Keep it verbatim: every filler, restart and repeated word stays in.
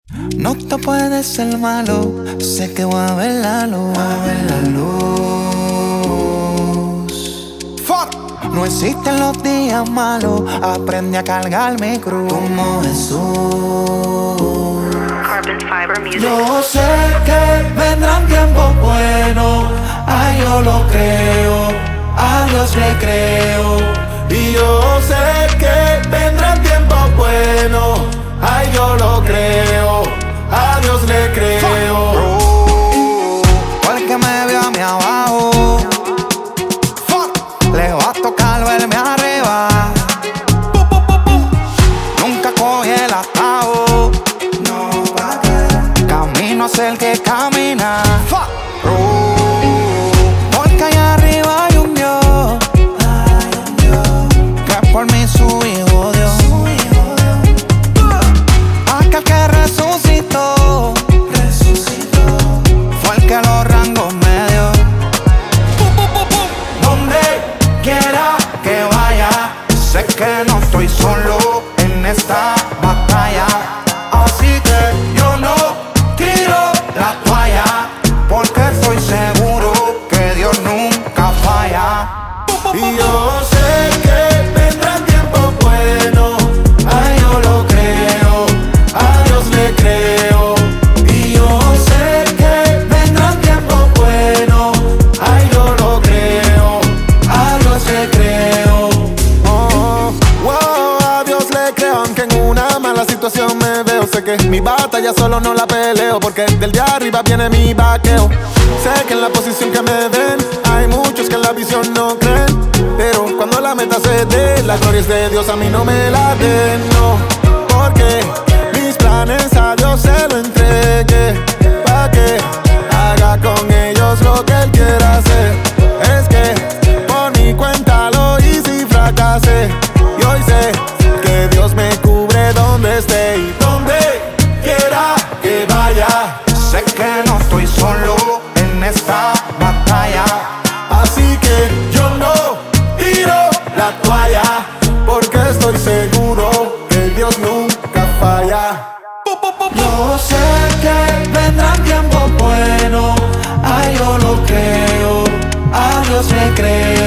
No te puedes ser malo, sé que voy a ver la luz, a ver la luz. Fuck. No existen los días malos, aprende a cargar mi cruz como Jesús. Carbon Fiber Music. Yo sé que vendrán tiempos buenos, ay yo lo creo, a Dios le creo. Y yo sé que vendrán tiempos buenos, ay yo lo creo, a Dios le creo. Porque me vio a mí abajo, le va a tocar verme arriba. Nunca cogí el atajo, no, pa' qué. Camino hacia el que camina. Porque allá arriba hay un Dios, que por mí su hijo dio. Aquel que resucitó, fue el que los rangos me dio. Donde quiera que vaya, sé que no estoy solo en esta batalla. Así que yo no tiro la toalla, porque estoy seguro que Dios nunca falla. Y yo sé que vendrán tiempos buenos, ay yo lo creo, a Dios le creo. Y yo sé que vendrán tiempos buenos, ay yo lo creo, a Dios le creo. Oh, wow, a Dios le creo, aunque en una mala situación me veo. Sé que mi batalla solo no la peleo, porque del de arriba viene mi vaqueo. Sé que en la posición que me den hay muchos que en la visión no creen, pero cuando la meta se dé, la gloria es de Dios, a mí no me la den, no. Porque mis planes a Dios se lo entregué, pa' que haga con ellos lo que Él quiera hacer. Es que por mi cuenta lo hice y fracasé, y hoy sé que Dios me cubre donde esté y donde Quiera que vaya, sé que no estoy solo en esta batalla. así que yo no tiro la toalla, porque estoy seguro que Dios nunca falla. Yo sé que vendrán tiempos buenos, ay yo lo creo, a Dios le creo.